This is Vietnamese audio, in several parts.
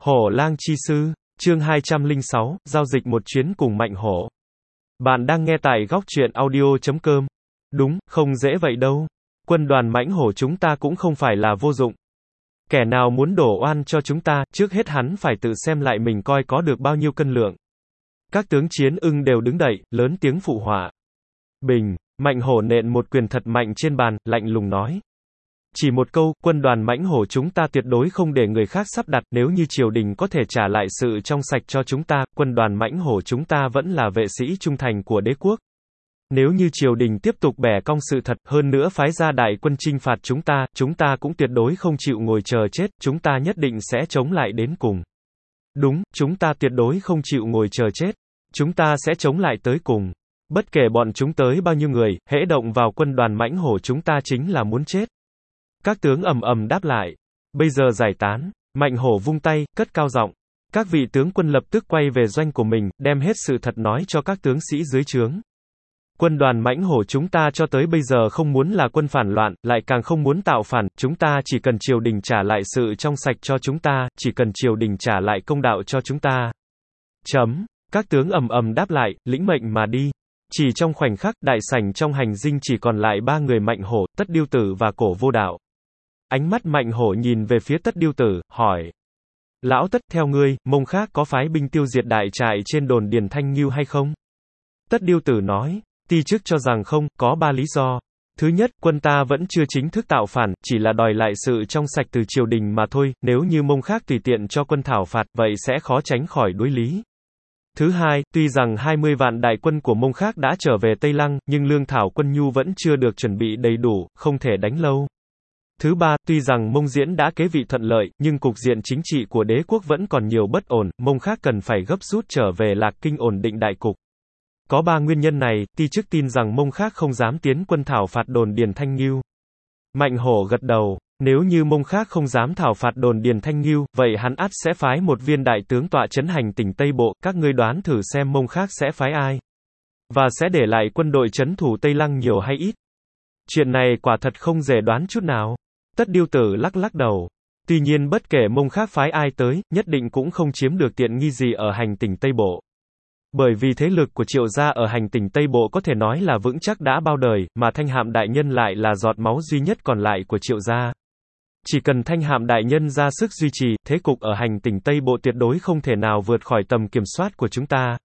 Hổ lang chi sư, chương 206, giao dịch một chuyến cùng Mạnh Hổ. Bạn đang nghe tại góc truyện audio.com. Đúng, không dễ vậy đâu. Quân đoàn Mãnh Hổ chúng ta cũng không phải là vô dụng. Kẻ nào muốn đổ oan cho chúng ta, trước hết hắn phải tự xem lại mình coi có được bao nhiêu cân lượng. Các tướng Chiến Ưng đều đứng dậy, lớn tiếng phụ họa. Bình, Mạnh Hổ nện một quyền thật mạnh trên bàn, lạnh lùng nói. Chỉ một câu, quân đoàn Mãnh Hổ chúng ta tuyệt đối không để người khác sắp đặt, nếu như triều đình có thể trả lại sự trong sạch cho chúng ta, quân đoàn Mãnh Hổ chúng ta vẫn là vệ sĩ trung thành của đế quốc. Nếu như triều đình tiếp tục bẻ cong sự thật, hơn nữa phái ra đại quân chinh phạt chúng ta cũng tuyệt đối không chịu ngồi chờ chết, chúng ta nhất định sẽ chống lại đến cùng. Đúng, chúng ta tuyệt đối không chịu ngồi chờ chết. Chúng ta sẽ chống lại tới cùng. Bất kể bọn chúng tới bao nhiêu người, hễ động vào quân đoàn Mãnh Hổ chúng ta chính là muốn chết. Các tướng ầm ầm đáp lại. Bây giờ giải tán. Mạnh Hổ vung tay, cất cao giọng. Các vị tướng quân lập tức quay về doanh của mình, đem hết sự thật nói cho các tướng sĩ dưới trướng. Quân đoàn Mãnh Hổ chúng ta cho tới bây giờ không muốn là quân phản loạn, lại càng không muốn tạo phản, chúng ta chỉ cần triều đình trả lại sự trong sạch cho chúng ta, chỉ cần triều đình trả lại công đạo cho chúng ta. Các tướng ầm ầm đáp lại, lĩnh mệnh mà đi. Chỉ trong khoảnh khắc, đại sảnh trong hành dinh chỉ còn lại ba người Mạnh Hổ, Tất Điêu Tử và Cổ Vô Đạo. Ánh mắt Mạnh Hổ nhìn về phía Tất Điêu Tử, hỏi. Lão Tất, theo ngươi, Mông Khác có phái binh tiêu diệt đại trại trên đồn Điền Thanh Ngưu hay không? Tất Điêu Tử nói. Ti chức cho rằng không, có ba lý do. Thứ nhất, quân ta vẫn chưa chính thức tạo phản, chỉ là đòi lại sự trong sạch từ triều đình mà thôi, nếu như Mông Khác tùy tiện cho quân thảo phạt, vậy sẽ khó tránh khỏi đối lý. Thứ hai, tuy rằng 20 vạn đại quân của Mông Khác đã trở về Tây Lăng, nhưng lương thảo quân nhu vẫn chưa được chuẩn bị đầy đủ, không thể đánh lâu. Thứ ba, tuy rằng Mông Diễn đã kế vị thuận lợi, nhưng cục diện chính trị của đế quốc vẫn còn nhiều bất ổn, Mông Khác cần phải gấp rút trở về Lạc Kinh ổn định đại cục. Có ba nguyên nhân này, ti chức tin rằng Mông Khác không dám tiến quân thảo phạt đồn Điền Thanh Ngưu. Mạnh Hổ gật đầu. Nếu như Mông Khác không dám thảo phạt đồn Điền Thanh Ngưu, vậy hắn ắt sẽ phái một viên đại tướng tọa trấn hành tỉnh Tây Bộ, các ngươi đoán thử xem Mông Khác sẽ phái ai? Và sẽ để lại quân đội trấn thủ Tây Lăng nhiều hay ít? Chuyện này quả thật không dễ đoán chút nào. Tất Điêu Tử lắc lắc đầu. Tuy nhiên bất kể Mông Khác phái ai tới, nhất định cũng không chiếm được tiện nghi gì ở hành tỉnh Tây Bộ. Bởi vì thế lực của Triệu gia ở hành tỉnh Tây Bộ có thể nói là vững chắc đã bao đời, mà Thanh Hạm đại nhân lại là giọt máu duy nhất còn lại của Triệu gia. Chỉ cần Thanh Hạm đại nhân ra sức duy trì, thế cục ở hành tỉnh Tây Bộ tuyệt đối không thể nào vượt khỏi tầm kiểm soát của chúng ta.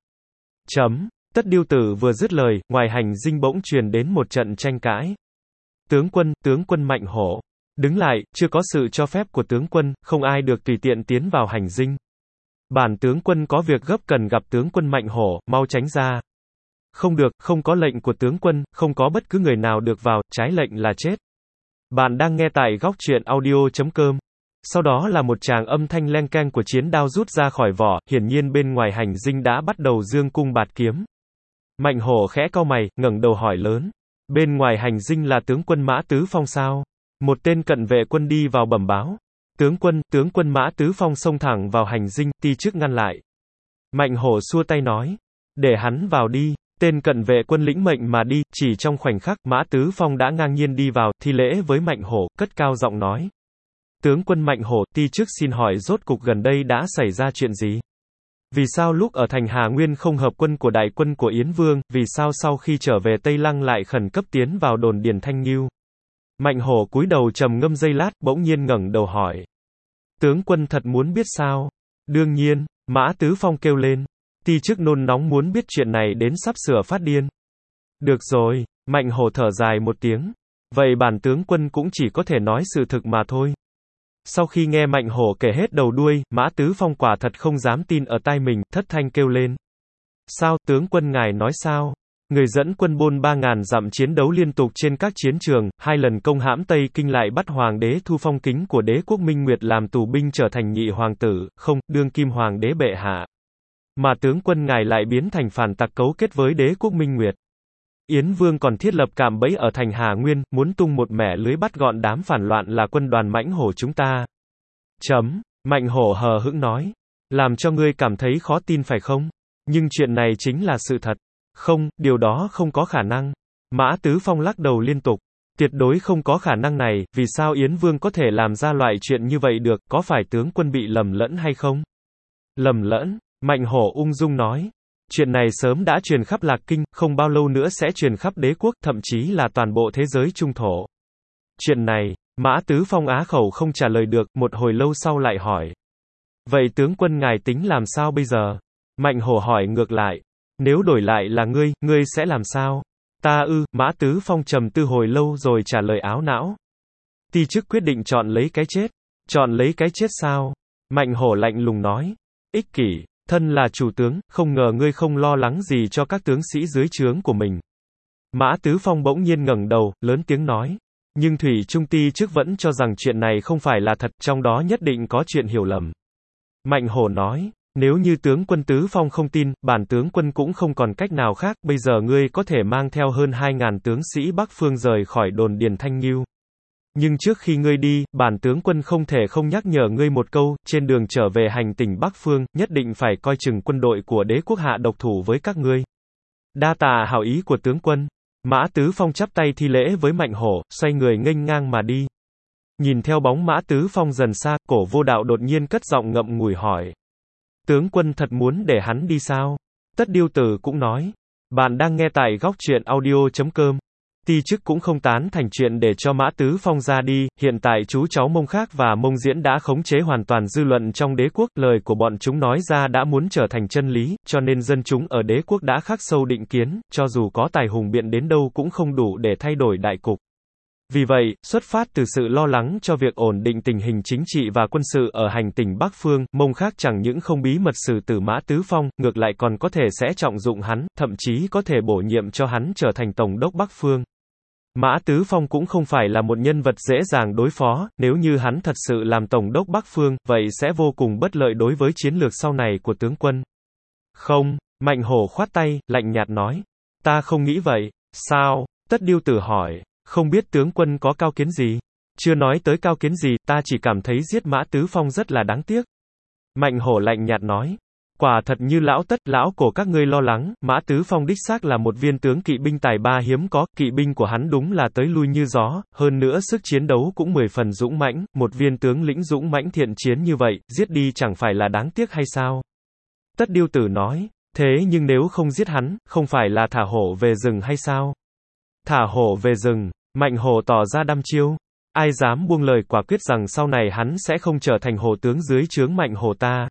Tất Điêu Tử vừa dứt lời, ngoài hành dinh bỗng truyền đến một trận tranh cãi. Tướng quân Mạnh Hổ. Đứng lại, chưa có sự cho phép của tướng quân, không ai được tùy tiện tiến vào hành dinh. Bản tướng quân có việc gấp cần gặp tướng quân Mạnh Hổ, mau tránh ra. Không được, không có lệnh của tướng quân, không có bất cứ người nào được vào, trái lệnh là chết. Bạn đang nghe tại góc truyện audio.com. Sau đó là một tràng âm thanh leng keng của chiến đao rút ra khỏi vỏ, hiển nhiên bên ngoài hành dinh đã bắt đầu dương cung bạt kiếm. Mạnh Hổ khẽ cau mày, ngẩng đầu hỏi lớn. Bên ngoài hành dinh là tướng quân Mã Tứ Phong sao? Một tên cận vệ quân đi vào bẩm báo. Tướng quân Mã Tứ Phong xông thẳng vào hành dinh, ti chức ngăn lại. Mạnh Hổ xua tay nói. Để hắn vào đi. Tên cận vệ quân lĩnh mệnh mà đi, chỉ trong khoảnh khắc, Mã Tứ Phong đã ngang nhiên đi vào, thi lễ với Mạnh Hổ, cất cao giọng nói. Tướng quân Mạnh Hổ, ti chức xin hỏi rốt cục gần đây đã xảy ra chuyện gì? Vì sao lúc ở thành Hà Nguyên không hợp quân của đại quân của Yến Vương, vì sao sau khi trở về Tây Lăng lại khẩn cấp tiến vào đồn Điền Thanh Ngưu? Mạnh Hổ cúi đầu trầm ngâm giây lát, bỗng nhiên ngẩng đầu hỏi. Tướng quân thật muốn biết sao? Đương nhiên, Mã Tứ Phong kêu lên. Ti chức nôn nóng muốn biết chuyện này đến sắp sửa phát điên. Được rồi, Mạnh Hổ thở dài một tiếng. Vậy bản tướng quân cũng chỉ có thể nói sự thực mà thôi. Sau khi nghe Mạnh Hổ kể hết đầu đuôi, Mã Tứ Phong quả thật không dám tin ở tai mình, thất thanh kêu lên. Sao, tướng quân ngài nói sao? Người dẫn quân bôn 3.000 dặm chiến đấu liên tục trên các chiến trường, 2 lần công hãm Tây Kinh lại bắt hoàng đế Thu Phong Kính của đế quốc Minh Nguyệt làm tù binh trở thành nhị hoàng tử, không, đương kim hoàng đế bệ hạ. Mà tướng quân ngài lại biến thành phản tặc cấu kết với đế quốc Minh Nguyệt. Yến Vương còn thiết lập cạm bẫy ở thành Hà Nguyên, muốn tung một mẻ lưới bắt gọn đám phản loạn là quân đoàn Mãnh Hổ chúng ta. Mạnh Hổ hờ hững nói. Làm cho ngươi cảm thấy khó tin phải không? Nhưng chuyện này chính là sự thật. Không, điều đó không có khả năng. Mã Tứ Phong lắc đầu liên tục. Tuyệt đối không có khả năng này, vì sao Yến Vương có thể làm ra loại chuyện như vậy được, có phải tướng quân bị lầm lẫn hay không? Lầm lẫn, Mạnh Hổ ung dung nói. Chuyện này sớm đã truyền khắp Lạc Kinh, không bao lâu nữa sẽ truyền khắp đế quốc, thậm chí là toàn bộ thế giới trung thổ. Chuyện này, Mã Tứ Phong á khẩu không trả lời được, một hồi lâu sau lại hỏi. Vậy tướng quân ngài tính làm sao bây giờ? Mạnh Hổ hỏi ngược lại. Nếu đổi lại là ngươi sẽ làm sao? Ta Mã Tứ Phong trầm tư hồi lâu rồi trả lời áo não. Ti chức quyết định chọn lấy cái chết. Chọn lấy cái chết sao? Mạnh Hổ lạnh lùng nói. Ích kỷ, thân là chủ tướng, không ngờ ngươi không lo lắng gì cho các tướng sĩ dưới trướng của mình. Mã Tứ Phong bỗng nhiên ngẩng đầu, lớn tiếng nói. Nhưng Thủy Trung Ti chức vẫn cho rằng chuyện này không phải là thật, trong đó nhất định có chuyện hiểu lầm. Mạnh Hổ nói. Nếu như tướng quân Tứ Phong không tin, bản tướng quân cũng không còn cách nào khác, bây giờ ngươi có thể mang theo hơn 2.000 tướng sĩ Bắc Phương rời khỏi đồn Điền Thanh Ngưu. Nhưng trước khi ngươi đi, bản tướng quân không thể không nhắc nhở ngươi một câu, trên đường trở về hành tỉnh Bắc Phương, nhất định phải coi chừng quân đội của đế quốc hạ độc thủ với các ngươi. Đa tạ hảo ý của tướng quân. Mã Tứ Phong chắp tay thi lễ với Mạnh Hổ, xoay người nghênh ngang mà đi. Nhìn theo bóng Mã Tứ Phong dần xa, Cổ Vô Đạo đột nhiên cất giọng ngậm ngùi hỏi. Tướng quân thật muốn để hắn đi sao? Tất Điêu Tử cũng nói. Bạn đang nghe tại góc truyện audio.com. Ti chức cũng không tán thành chuyện để cho Mã Tứ Phong ra đi, hiện tại chú cháu Mông Khác và Mông Diễn đã khống chế hoàn toàn dư luận trong đế quốc, lời của bọn chúng nói ra đã muốn trở thành chân lý, cho nên dân chúng ở đế quốc đã khắc sâu định kiến, cho dù có tài hùng biện đến đâu cũng không đủ để thay đổi đại cục. Vì vậy, xuất phát từ sự lo lắng cho việc ổn định tình hình chính trị và quân sự ở hành tỉnh Bắc Phương, Mông Khác chẳng những không bí mật xử tử Mã Tứ Phong, ngược lại còn có thể sẽ trọng dụng hắn, thậm chí có thể bổ nhiệm cho hắn trở thành Tổng đốc Bắc Phương. Mã Tứ Phong cũng không phải là một nhân vật dễ dàng đối phó, nếu như hắn thật sự làm Tổng đốc Bắc Phương, vậy sẽ vô cùng bất lợi đối với chiến lược sau này của tướng quân. Không, Mạnh Hổ khoát tay, lạnh nhạt nói. Ta không nghĩ vậy. Sao? Tất Điêu Tử hỏi. Không biết tướng quân có cao kiến gì? Chưa nói tới cao kiến gì, ta chỉ cảm thấy giết Mã Tứ Phong rất là đáng tiếc. Mạnh Hổ lạnh nhạt nói. Quả thật như lão Tất, lão Cổ các ngươi lo lắng, Mã Tứ Phong đích xác là một viên tướng kỵ binh tài ba hiếm có, kỵ binh của hắn đúng là tới lui như gió, hơn nữa sức chiến đấu cũng 10 phần dũng mãnh, một viên tướng lĩnh dũng mãnh thiện chiến như vậy, giết đi chẳng phải là đáng tiếc hay sao? Tất Điêu Tử nói, thế nhưng nếu không giết hắn, không phải là thả hổ về rừng hay sao? Thả hổ về rừng, Mạnh Hổ tỏ ra đăm chiêu. Ai dám buông lời quả quyết rằng sau này hắn sẽ không trở thành hổ tướng dưới trướng Mạnh Hổ ta.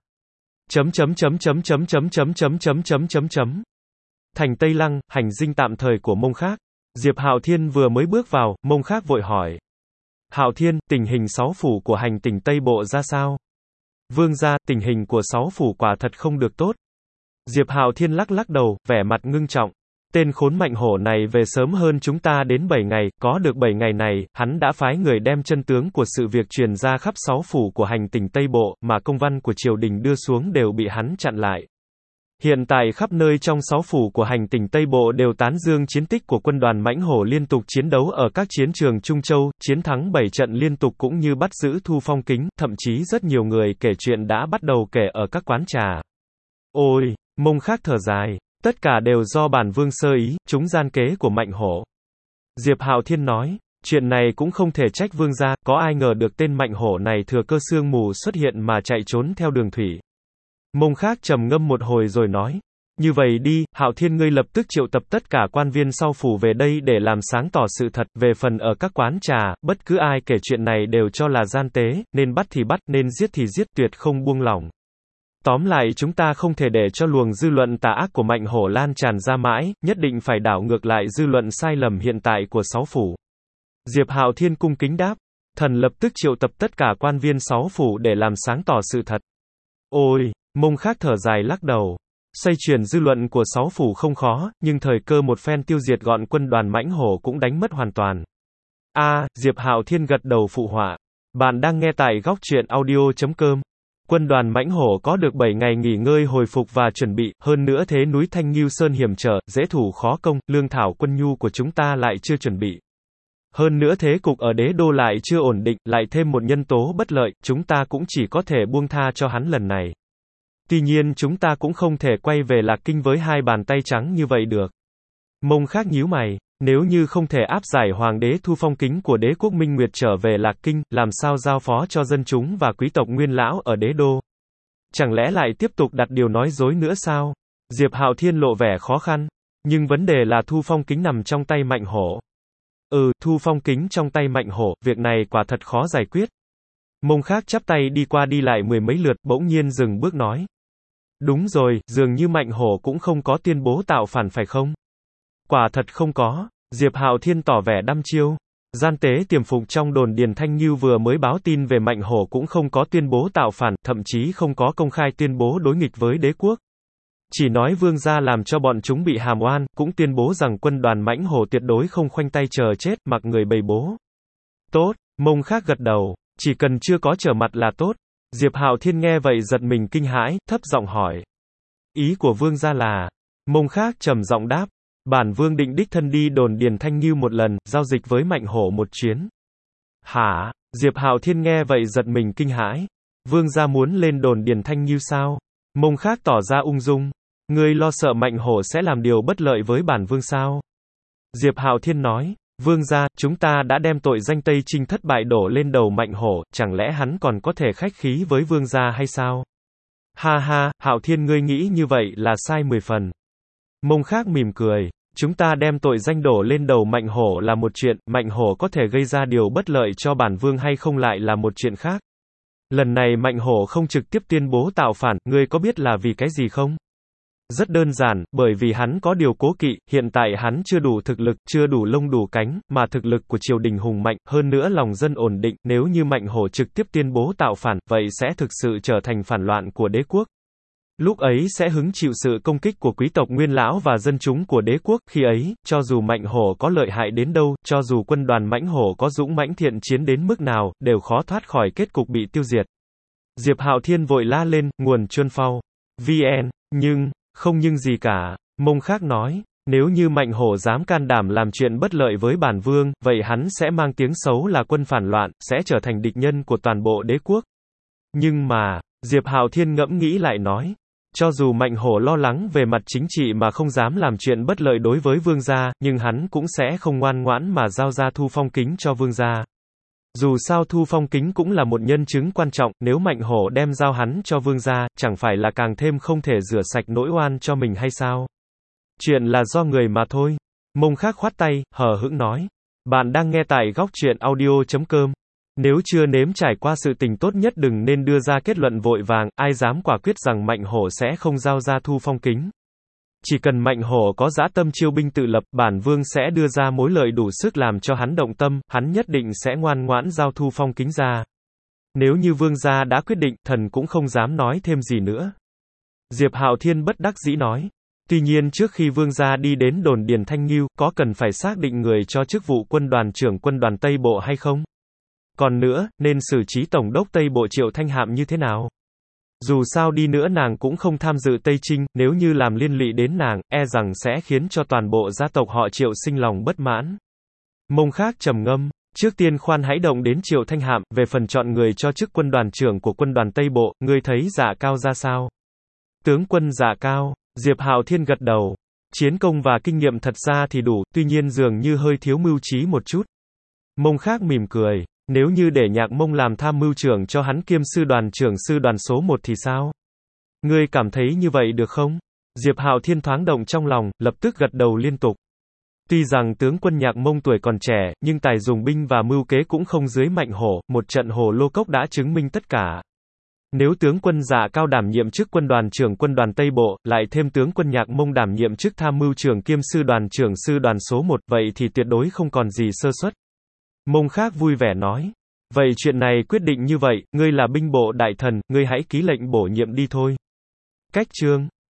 Thành Tây Lăng, hành dinh tạm thời của Mông Khác. Diệp Hạo Thiên vừa mới bước vào, Mông Khác vội hỏi. Hạo Thiên, tình hình 6 phủ của hành tỉnh Tây Bộ ra sao? Vương gia, tình hình của 6 phủ quả thật không được tốt. Diệp Hạo Thiên lắc lắc đầu, vẻ mặt ngưng trọng. Tên khốn Mạnh Hổ này về sớm hơn chúng ta đến 7 ngày, có được 7 ngày này, hắn đã phái người đem chân tướng của sự việc truyền ra khắp 6 phủ của hành tỉnh Tây Bộ, mà công văn của triều đình đưa xuống đều bị hắn chặn lại. Hiện tại khắp nơi trong 6 phủ của hành tỉnh Tây Bộ đều tán dương chiến tích của quân đoàn Mãnh Hổ liên tục chiến đấu ở các chiến trường Trung Châu, chiến thắng 7 trận liên tục cũng như bắt giữ Thu Phong Kính, thậm chí rất nhiều người kể chuyện đã bắt đầu kể ở các quán trà. Ôi, Mông Khác thở dài. Tất cả đều do bản vương sơ ý, chúng gian kế của Mạnh Hổ. Diệp Hạo Thiên nói, chuyện này cũng không thể trách vương gia, có ai ngờ được tên Mạnh Hổ này thừa cơ sương mù xuất hiện mà chạy trốn theo đường thủy. Mông Khác trầm ngâm một hồi rồi nói, như vậy đi, Hạo Thiên ngươi lập tức triệu tập tất cả quan viên sau phủ về đây để làm sáng tỏ sự thật, về phần ở các quán trà, bất cứ ai kể chuyện này đều cho là gian tế, nên bắt thì bắt, nên giết thì giết, tuyệt không buông lỏng. Tóm lại chúng ta không thể để cho luồng dư luận tà ác của Mạnh Hổ lan tràn ra mãi, nhất định phải đảo ngược lại dư luận sai lầm hiện tại của 6 phủ. Diệp Hạo Thiên cung kính đáp, thần lập tức triệu tập tất cả quan viên 6 phủ để làm sáng tỏ sự thật. Ôi, Mông Khác thở dài lắc đầu. Xoay chuyển dư luận của 6 phủ không khó, nhưng thời cơ một phen tiêu diệt gọn quân đoàn Mãnh Hổ cũng đánh mất hoàn toàn. Diệp Hạo Thiên gật đầu phụ họa. Bạn đang nghe tại góc truyện audio.com. Quân đoàn Mãnh Hổ có được 7 ngày nghỉ ngơi hồi phục và chuẩn bị, hơn nữa thế núi Thanh Ngưu Sơn hiểm trở, dễ thủ khó công, lương thảo quân nhu của chúng ta lại chưa chuẩn bị. Hơn nữa thế cục ở đế đô lại chưa ổn định, lại thêm một nhân tố bất lợi, chúng ta cũng chỉ có thể buông tha cho hắn lần này. Tuy nhiên chúng ta cũng không thể quay về Lạc Kinh với hai bàn tay trắng như vậy được. Mông Khác nhíu mày, nếu như không thể áp giải hoàng đế Thu Phong Kính của đế quốc Minh Nguyệt trở về Lạc Kinh, làm sao giao phó cho dân chúng và quý tộc Nguyên lão ở đế đô? Chẳng lẽ lại tiếp tục đặt điều nói dối nữa sao? Diệp Hạo Thiên lộ vẻ khó khăn. Nhưng vấn đề là thu phong kính nằm trong tay Mạnh Hổ. Thu phong kính trong tay Mạnh Hổ, việc này quả thật khó giải quyết. Mông Khác chắp tay đi qua đi lại mười mấy lượt, bỗng nhiên dừng bước nói. Đúng rồi, dường như Mạnh Hổ cũng không có tuyên bố tạo phản phải không? Quả thật không có. Diệp Hạo Thiên tỏ vẻ đăm chiêu. Gian tế tiềm phục trong đồn Điền Thanh Như vừa mới báo tin về Mạnh Hổ cũng không có tuyên bố tạo phản, thậm chí không có công khai tuyên bố đối nghịch với đế quốc. Chỉ nói vương gia làm cho bọn chúng bị hàm oan, cũng tuyên bố rằng quân đoàn Mãnh Hổ tuyệt đối không khoanh tay chờ chết, mặc người bầy bố. Tốt, Mông Khác gật đầu, chỉ cần chưa có trở mặt là tốt. Diệp Hạo Thiên nghe vậy giật mình kinh hãi, thấp giọng hỏi. Ý của vương gia là? Mông Khác trầm giọng đáp. Bản vương định đích thân đi đồn Điền Thanh Như một lần, giao dịch với Mạnh Hổ một chuyến. Hả? Diệp Hạo Thiên nghe vậy giật mình kinh hãi. Vương gia muốn lên đồn Điền Thanh Như sao? Mông Khác tỏ ra ung dung. Ngươi lo sợ Mạnh Hổ sẽ làm điều bất lợi với bản vương sao? Diệp Hạo Thiên nói. Vương gia, chúng ta đã đem tội danh Tây Trinh thất bại đổ lên đầu Mạnh Hổ, chẳng lẽ hắn còn có thể khách khí với vương gia hay sao? Ha ha, Hạo Thiên ngươi nghĩ như vậy là sai 10 phần. Mông Khác mỉm cười. Chúng ta đem tội danh đổ lên đầu Mạnh Hổ là một chuyện, Mạnh Hổ có thể gây ra điều bất lợi cho bản vương hay không lại là một chuyện khác. Lần này Mạnh Hổ không trực tiếp tuyên bố tạo phản, ngươi có biết là vì cái gì không? Rất đơn giản, bởi vì hắn có điều cố kỵ, hiện tại hắn chưa đủ thực lực, chưa đủ lông đủ cánh, mà thực lực của triều đình hùng mạnh, hơn nữa lòng dân ổn định, nếu như Mạnh Hổ trực tiếp tuyên bố tạo phản, vậy sẽ thực sự trở thành phản loạn của đế quốc. Lúc ấy sẽ hứng chịu sự công kích của quý tộc Nguyên lão và dân chúng của đế quốc, khi ấy, cho dù Mạnh Hổ có lợi hại đến đâu, cho dù quân đoàn Mãnh Hổ có dũng mãnh thiện chiến đến mức nào, đều khó thoát khỏi kết cục bị tiêu diệt. Diệp Hạo Thiên vội la lên, nguồn Chuân Phao. VN, không nhưng gì cả, Mông Khác nói, nếu như Mạnh Hổ dám can đảm làm chuyện bất lợi với bản vương, vậy hắn sẽ mang tiếng xấu là quân phản loạn, sẽ trở thành địch nhân của toàn bộ đế quốc. Nhưng mà, Diệp Hạo Thiên ngẫm nghĩ lại nói, cho dù Mạnh Hổ lo lắng về mặt chính trị mà không dám làm chuyện bất lợi đối với vương gia, nhưng hắn cũng sẽ không ngoan ngoãn mà giao ra thu phong kính cho vương gia. Dù sao thu phong kính cũng là một nhân chứng quan trọng, nếu Mạnh Hổ đem giao hắn cho vương gia, chẳng phải là càng thêm không thể rửa sạch nỗi oan cho mình hay sao? Chuyện là do người mà thôi. Mông Khác khoát tay, hờ hững nói. Bạn đang nghe tại góc truyện audio.com. Nếu chưa nếm trải qua sự tình tốt nhất đừng nên đưa ra kết luận vội vàng, ai dám quả quyết rằng Mạnh Hổ sẽ không giao ra thu phong kính. Chỉ cần Mạnh Hổ có dã tâm chiêu binh tự lập, bản vương sẽ đưa ra mối lợi đủ sức làm cho hắn động tâm, hắn nhất định sẽ ngoan ngoãn giao thu phong kính ra. Nếu như vương gia đã quyết định, thần cũng không dám nói thêm gì nữa. Diệp Hạo Thiên bất đắc dĩ nói. Tuy nhiên trước khi vương gia đi đến đồn Điền Thanh Ngưu, có cần phải xác định người cho chức vụ quân đoàn trưởng quân đoàn Tây Bộ hay không? Còn nữa, nên xử trí Tổng đốc Tây Bộ Triệu Thanh Hạm như thế nào? Dù sao đi nữa nàng cũng không tham dự Tây Trinh, nếu như làm liên lụy đến nàng, e rằng sẽ khiến cho toàn bộ gia tộc họ Triệu sinh lòng bất mãn. Mông Khác trầm ngâm, trước tiên khoan hãy động đến Triệu Thanh Hạm, về phần chọn người cho chức quân đoàn trưởng của quân đoàn Tây Bộ, ngươi thấy Dạ Cao ra sao? Tướng quân Dạ Cao, Diệp Hạo Thiên gật đầu. Chiến công và kinh nghiệm thật ra thì đủ, tuy nhiên dường như hơi thiếu mưu trí một chút. Mông Khác mỉm cười. Nếu như để Nhạc Mông làm tham mưu trưởng cho hắn kiêm sư đoàn số 1 thì sao? Ngươi cảm thấy như vậy được không? Diệp Hạo Thiên thoáng động trong lòng, lập tức gật đầu liên tục. Tuy rằng tướng quân Nhạc Mông tuổi còn trẻ, nhưng tài dùng binh và mưu kế cũng không dưới Mạnh Hổ, một trận Hồ Lô Cốc đã chứng minh tất cả. Nếu tướng quân Dạ Cao đảm nhiệm chức quân đoàn trưởng quân đoàn Tây Bộ, lại thêm tướng quân Nhạc Mông đảm nhiệm chức tham mưu trưởng kiêm sư đoàn số 1, vậy thì tuyệt đối không còn gì sơ suất. Mông Khác vui vẻ nói. Vậy chuyện này quyết định như vậy, ngươi là binh bộ đại thần, ngươi hãy ký lệnh bổ nhiệm đi thôi. Cách chương